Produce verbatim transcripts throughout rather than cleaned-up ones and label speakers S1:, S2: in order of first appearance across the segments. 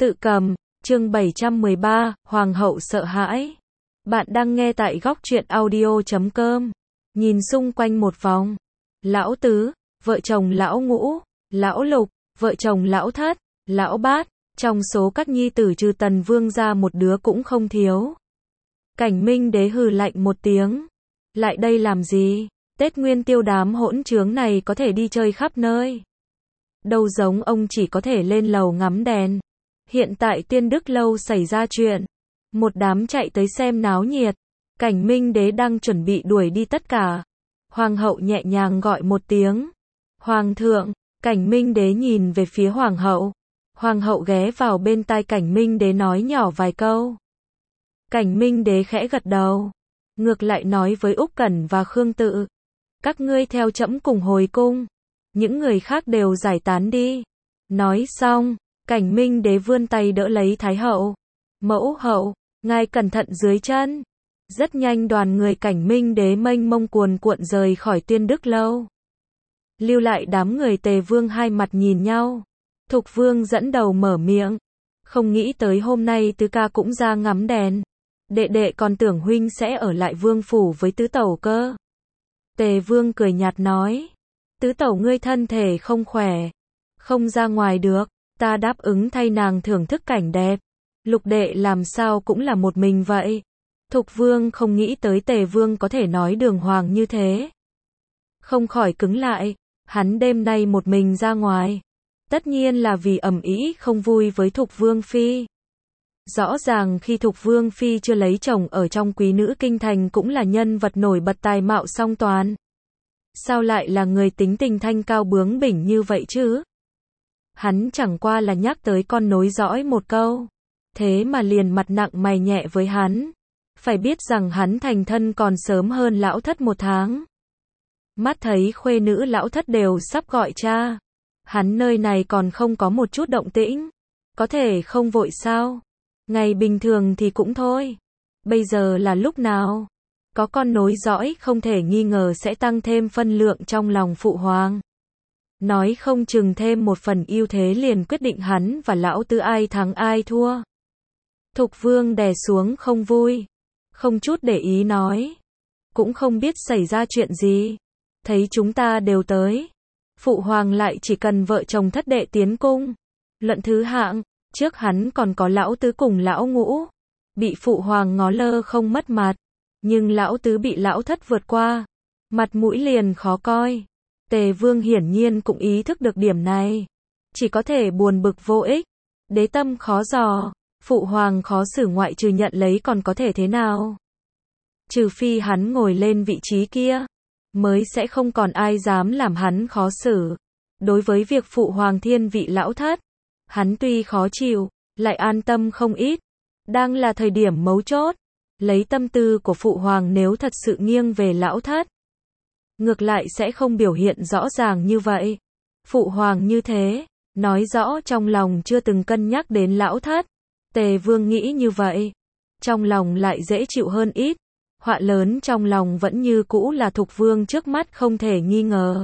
S1: Tự cầm, chương bảy trăm mười ba, Hoàng hậu sợ hãi. Bạn đang nghe tại góc truyện audio chấm com. Nhìn xung quanh một vòng. Lão tứ, vợ chồng lão ngũ, lão lục, vợ chồng lão thất, lão bát, trong số các nhi tử trừ Tần Vương ra một đứa cũng không thiếu. Cảnh Minh Đế hừ lạnh một tiếng. Lại đây làm gì? Tết Nguyên Tiêu đám hỗn trướng này có thể đi chơi khắp nơi. Đâu giống ông chỉ có thể lên lầu ngắm đèn. Hiện tại Tiên Đức Lâu xảy ra chuyện. Một đám chạy tới xem náo nhiệt. Cảnh Minh Đế đang chuẩn bị đuổi đi tất cả. Hoàng hậu nhẹ nhàng gọi một tiếng. Hoàng thượng, Cảnh Minh Đế nhìn về phía Hoàng hậu. Hoàng hậu ghé vào bên tai Cảnh Minh Đế nói nhỏ vài câu. Cảnh Minh Đế khẽ gật đầu. Ngược lại nói với Úc Cẩn và Khương Tự. Các ngươi theo trẫm cùng hồi cung. Những người khác đều giải tán đi. Nói xong, Cảnh Minh Đế vươn tay đỡ lấy Thái hậu. Mẫu hậu, ngài cẩn thận dưới chân. Rất nhanh đoàn người Cảnh Minh Đế mênh mông cuồn cuộn rời khỏi Tiên Đức Lâu. Lưu lại đám người Tề Vương hai mặt nhìn nhau. Thục Vương dẫn đầu mở miệng. Không nghĩ tới hôm nay tứ ca cũng ra ngắm đèn. Đệ đệ còn tưởng huynh sẽ ở lại vương phủ với tứ tẩu cơ. Tề Vương cười nhạt nói. Tứ tẩu ngươi thân thể không khỏe. Không ra ngoài được. Ta đáp ứng thay nàng thưởng thức cảnh đẹp. Lục đệ làm sao cũng là một mình vậy. Thục Vương không nghĩ tới Tề Vương có thể nói đường hoàng như thế. Không khỏi cứng lại. Hắn đêm nay một mình ra ngoài. Tất nhiên là vì ầm ĩ không vui với Thục Vương phi. Rõ ràng khi Thục Vương phi chưa lấy chồng ở trong quý nữ kinh thành cũng là nhân vật nổi bật tài mạo song toàn. Sao lại là người tính tình thanh cao bướng bỉnh như vậy chứ? Hắn chẳng qua là nhắc tới con nối dõi một câu. Thế mà liền mặt nặng mày nhẹ với hắn. Phải biết rằng hắn thành thân còn sớm hơn lão thất một tháng. Mắt thấy khuê nữ lão thất đều sắp gọi cha. Hắn nơi này còn không có một chút động tĩnh. Có thể không vội sao? Ngày bình thường thì cũng thôi. Bây giờ là lúc nào? Có con nối dõi không thể nghi ngờ sẽ tăng thêm phân lượng trong lòng phụ hoàng. Nói không chừng thêm một phần ưu thế liền quyết định hắn và lão tứ ai thắng ai thua. Thục Vương đè xuống không vui. Không chút để ý nói. Cũng không biết xảy ra chuyện gì. Thấy chúng ta đều tới. Phụ hoàng lại chỉ cần vợ chồng thất đệ tiến cung. Luận thứ hạng, trước hắn còn có lão tứ cùng lão ngũ. Bị phụ hoàng ngó lơ không mất mặt. Nhưng lão tứ bị lão thất vượt qua. Mặt mũi liền khó coi. Tề Vương hiển nhiên cũng ý thức được điểm này. Chỉ có thể buồn bực vô ích. Đế tâm khó dò. Phụ hoàng khó xử ngoại trừ nhận lấy còn có thể thế nào. Trừ phi hắn ngồi lên vị trí kia. Mới sẽ không còn ai dám làm hắn khó xử. Đối với việc phụ hoàng thiên vị lão thất. Hắn tuy khó chịu, lại an tâm không ít. Đang là thời điểm mấu chốt. Lấy tâm tư của phụ hoàng nếu thật sự nghiêng về lão thất. Ngược lại sẽ không biểu hiện rõ ràng như vậy. Phụ hoàng như thế, nói rõ trong lòng chưa từng cân nhắc đến lão thất. Tề Vương nghĩ như vậy. Trong lòng lại dễ chịu hơn ít. Họa lớn trong lòng vẫn như cũ là Thục Vương trước mắt không thể nghi ngờ.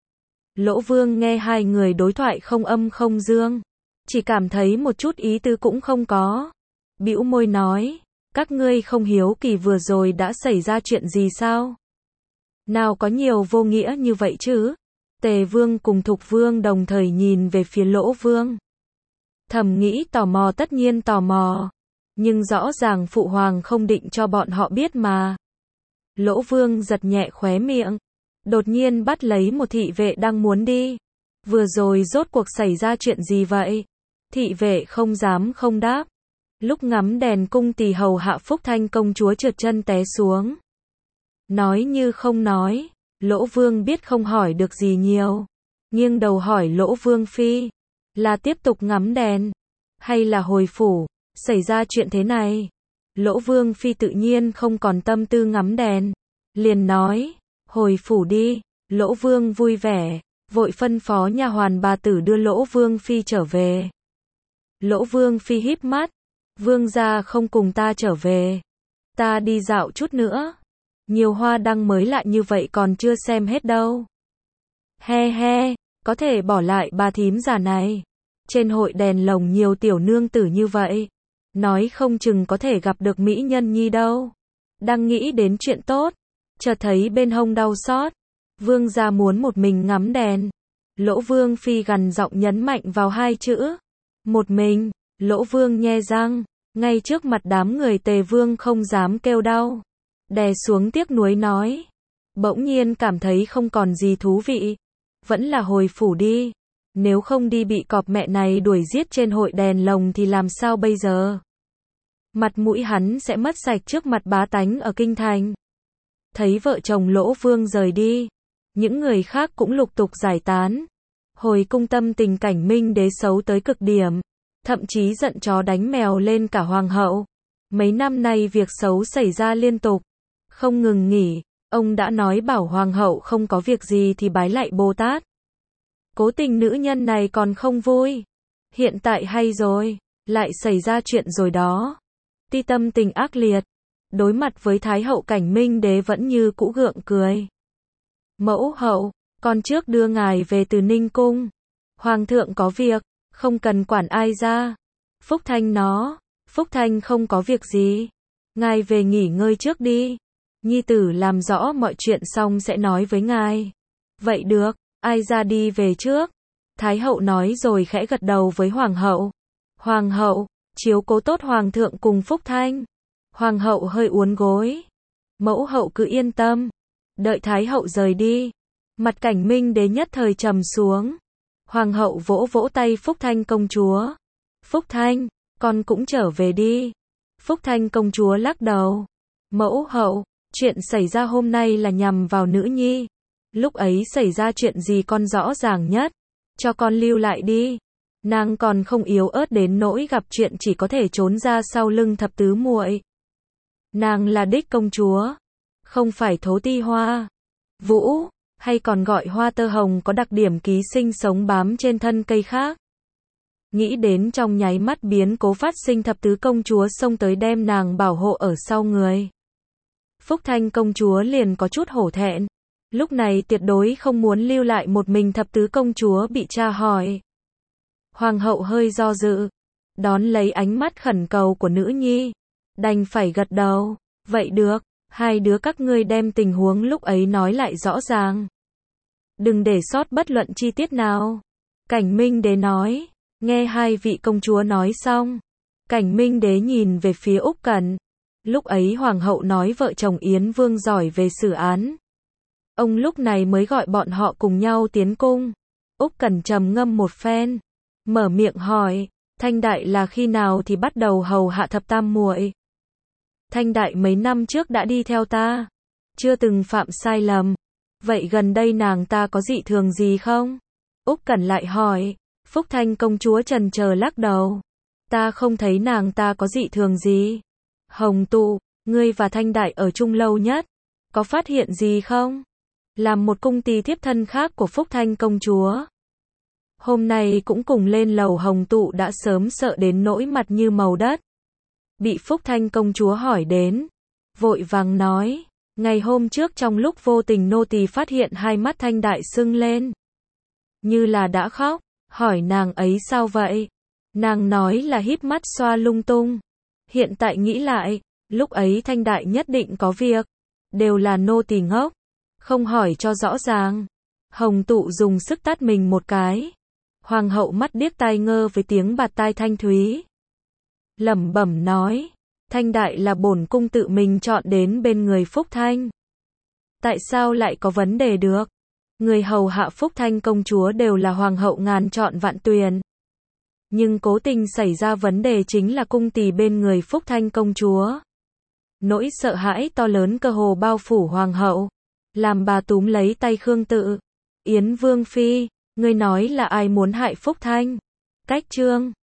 S1: Lỗ Vương nghe hai người đối thoại không âm không dương. Chỉ cảm thấy một chút ý tứ cũng không có. Bĩu môi nói. Các ngươi không hiếu kỳ vừa rồi đã xảy ra chuyện gì sao? Nào có nhiều vô nghĩa như vậy chứ? Tề Vương cùng Thục Vương đồng thời nhìn về phía Lỗ Vương. Thầm nghĩ tò mò tất nhiên tò mò. Nhưng rõ ràng phụ hoàng không định cho bọn họ biết mà. Lỗ Vương giật nhẹ khóe miệng. Đột nhiên bắt lấy một thị vệ đang muốn đi. Vừa rồi rốt cuộc xảy ra chuyện gì vậy? Thị vệ không dám không đáp. Lúc ngắm đèn cung tỳ hầu hạ Phúc Thanh công chúa trượt chân té xuống. Nói như không nói. Lỗ Vương biết không hỏi được gì nhiều. Nghiêng đầu hỏi Lỗ Vương phi. Là tiếp tục ngắm đèn. Hay là hồi phủ. Xảy ra chuyện thế này. Lỗ Vương phi tự nhiên không còn tâm tư ngắm đèn. Liền nói. Hồi phủ đi. Lỗ Vương vui vẻ. Vội phân phó nha hoàn bà tử đưa Lỗ Vương phi trở về. Lỗ Vương phi híp mắt. Vương gia không cùng ta trở về. Ta đi dạo chút nữa. Nhiều hoa đăng mới lại như vậy còn chưa xem hết đâu. He he, có thể bỏ lại bà thím già này. Trên hội đèn lồng nhiều tiểu nương tử như vậy, nói không chừng có thể gặp được mỹ nhân nhi đâu. Đang nghĩ đến chuyện tốt, chợt thấy bên hông đau xót. Vương gia muốn một mình ngắm đèn. Lỗ Vương Phi gằn giọng nhấn mạnh vào hai chữ. Một mình. Lỗ Vương nhe răng, ngay trước mặt đám người Tề Vương không dám kêu đau. Đè xuống tiếc nuối nói. Bỗng nhiên cảm thấy không còn gì thú vị. Vẫn là hồi phủ đi. Nếu không đi bị cọp mẹ này đuổi giết trên hội đèn lồng thì làm sao bây giờ? Mặt mũi hắn sẽ mất sạch trước mặt bá tánh ở kinh thành. Thấy vợ chồng Lỗ Vương rời đi, những người khác cũng lục tục giải tán. Hồi cung tâm tình cảnh Minh Đế xấu tới cực điểm, thậm chí giận chó đánh mèo lên cả hoàng hậu. Mấy năm nay việc xấu xảy ra liên tục, không ngừng nghỉ. Ông đã nói bảo hoàng hậu không có việc gì thì bái lạy Bồ Tát. Cố tình nữ nhân này còn không vui. Hiện tại hay rồi, lại xảy ra chuyện rồi đó. Ti tâm tình ác liệt, đối mặt với Thái hậu cảnh Minh Đế vẫn như cũ gượng cười. Mẫu hậu, con trước đưa ngài về từ Ninh Cung. Hoàng thượng có việc, không cần quản ai ra. Phúc Thanh nó, Phúc Thanh không có việc gì. Ngài về nghỉ ngơi trước đi. Nhi tử làm rõ mọi chuyện xong sẽ nói với ngài. Vậy được, ai ra đi về trước. Thái hậu nói rồi khẽ gật đầu với hoàng hậu. Hoàng hậu, chiếu cố tốt hoàng thượng cùng Phúc Thanh. Hoàng hậu hơi uốn gối. Mẫu hậu cứ yên tâm. Đợi Thái hậu rời đi, mặt cảnh Minh Đế nhất thời trầm xuống. Hoàng hậu vỗ vỗ tay Phúc Thanh công chúa. Phúc Thanh, con cũng trở về đi. Phúc Thanh công chúa lắc đầu. Mẫu hậu, chuyện xảy ra hôm nay là nhằm vào nữ nhi. Lúc ấy xảy ra chuyện gì con rõ ràng nhất. Cho con lưu lại đi. Nàng còn không yếu ớt đến nỗi gặp chuyện chỉ có thể trốn ra sau lưng thập tứ muội. Nàng là đích công chúa, không phải thố ti hoa. Vũ, hay còn gọi hoa tơ hồng có đặc điểm ký sinh sống bám trên thân cây khác. Nghĩ đến trong nháy mắt biến cố phát sinh thập tứ công chúa xông tới đem nàng bảo hộ ở sau người. Phúc Thanh công chúa liền có chút hổ thẹn. Lúc này tuyệt đối không muốn lưu lại một mình thập tứ công chúa bị tra hỏi. Hoàng hậu hơi do dự, đón lấy ánh mắt khẩn cầu của nữ nhi, đành phải gật đầu. Vậy được, hai đứa các ngươi đem tình huống lúc ấy nói lại rõ ràng. Đừng để sót bất luận chi tiết nào. Cảnh Minh Đế nói. Nghe hai vị công chúa nói xong, Cảnh Minh Đế nhìn về phía Úc Cẩn. Lúc ấy hoàng hậu nói vợ chồng Yến Vương giỏi về xử án. Ông lúc này mới gọi bọn họ cùng nhau tiến cung. Úc Cẩn trầm ngâm một phen, mở miệng hỏi, Thanh đại là khi nào thì bắt đầu hầu hạ thập tam muội? Thanh đại mấy năm trước đã đi theo ta, chưa từng phạm sai lầm. Vậy gần đây nàng ta có dị thường gì không? Úc Cẩn lại hỏi. Phúc Thanh công chúa chần chờ lắc đầu. Ta không thấy nàng ta có dị thường gì. Hồng Tụ, ngươi và Thanh đại ở chung lâu nhất, có phát hiện gì không? Làm một cung tỳ thiếp thân khác của Phúc Thanh công chúa, hôm nay cũng cùng lên lầu. Hồng Tụ đã sớm sợ đến nỗi mặt như màu đất. Bị Phúc Thanh công chúa hỏi đến, vội vàng nói, ngày hôm trước trong lúc vô tình nô tỳ phát hiện hai mắt Thanh đại sưng lên, như là đã khóc. Hỏi nàng ấy sao vậy? Nàng nói là híp mắt xoa lung tung. Hiện tại nghĩ lại, lúc ấy Thanh đại nhất định có việc, đều là nô tỳ ngốc, không hỏi cho rõ ràng. Hồng Tụ dùng sức tát mình một cái. Hoàng hậu mắt điếc tai ngơ với tiếng bạt tai thanh thúy, lẩm bẩm nói, Thanh đại là bổn cung tự mình chọn đến bên người Phúc Thanh. Tại sao lại có vấn đề được? Người hầu hạ Phúc Thanh công chúa đều là hoàng hậu ngàn chọn vạn tuyển. Nhưng cố tình xảy ra vấn đề chính là cung tỳ bên người Phúc Thanh công chúa. Nỗi sợ hãi to lớn cơ hồ bao phủ hoàng hậu, làm bà túm lấy tay Khương Tự. Yến Vương Phi, ngươi nói là ai muốn hại Phúc Thanh? Cách chương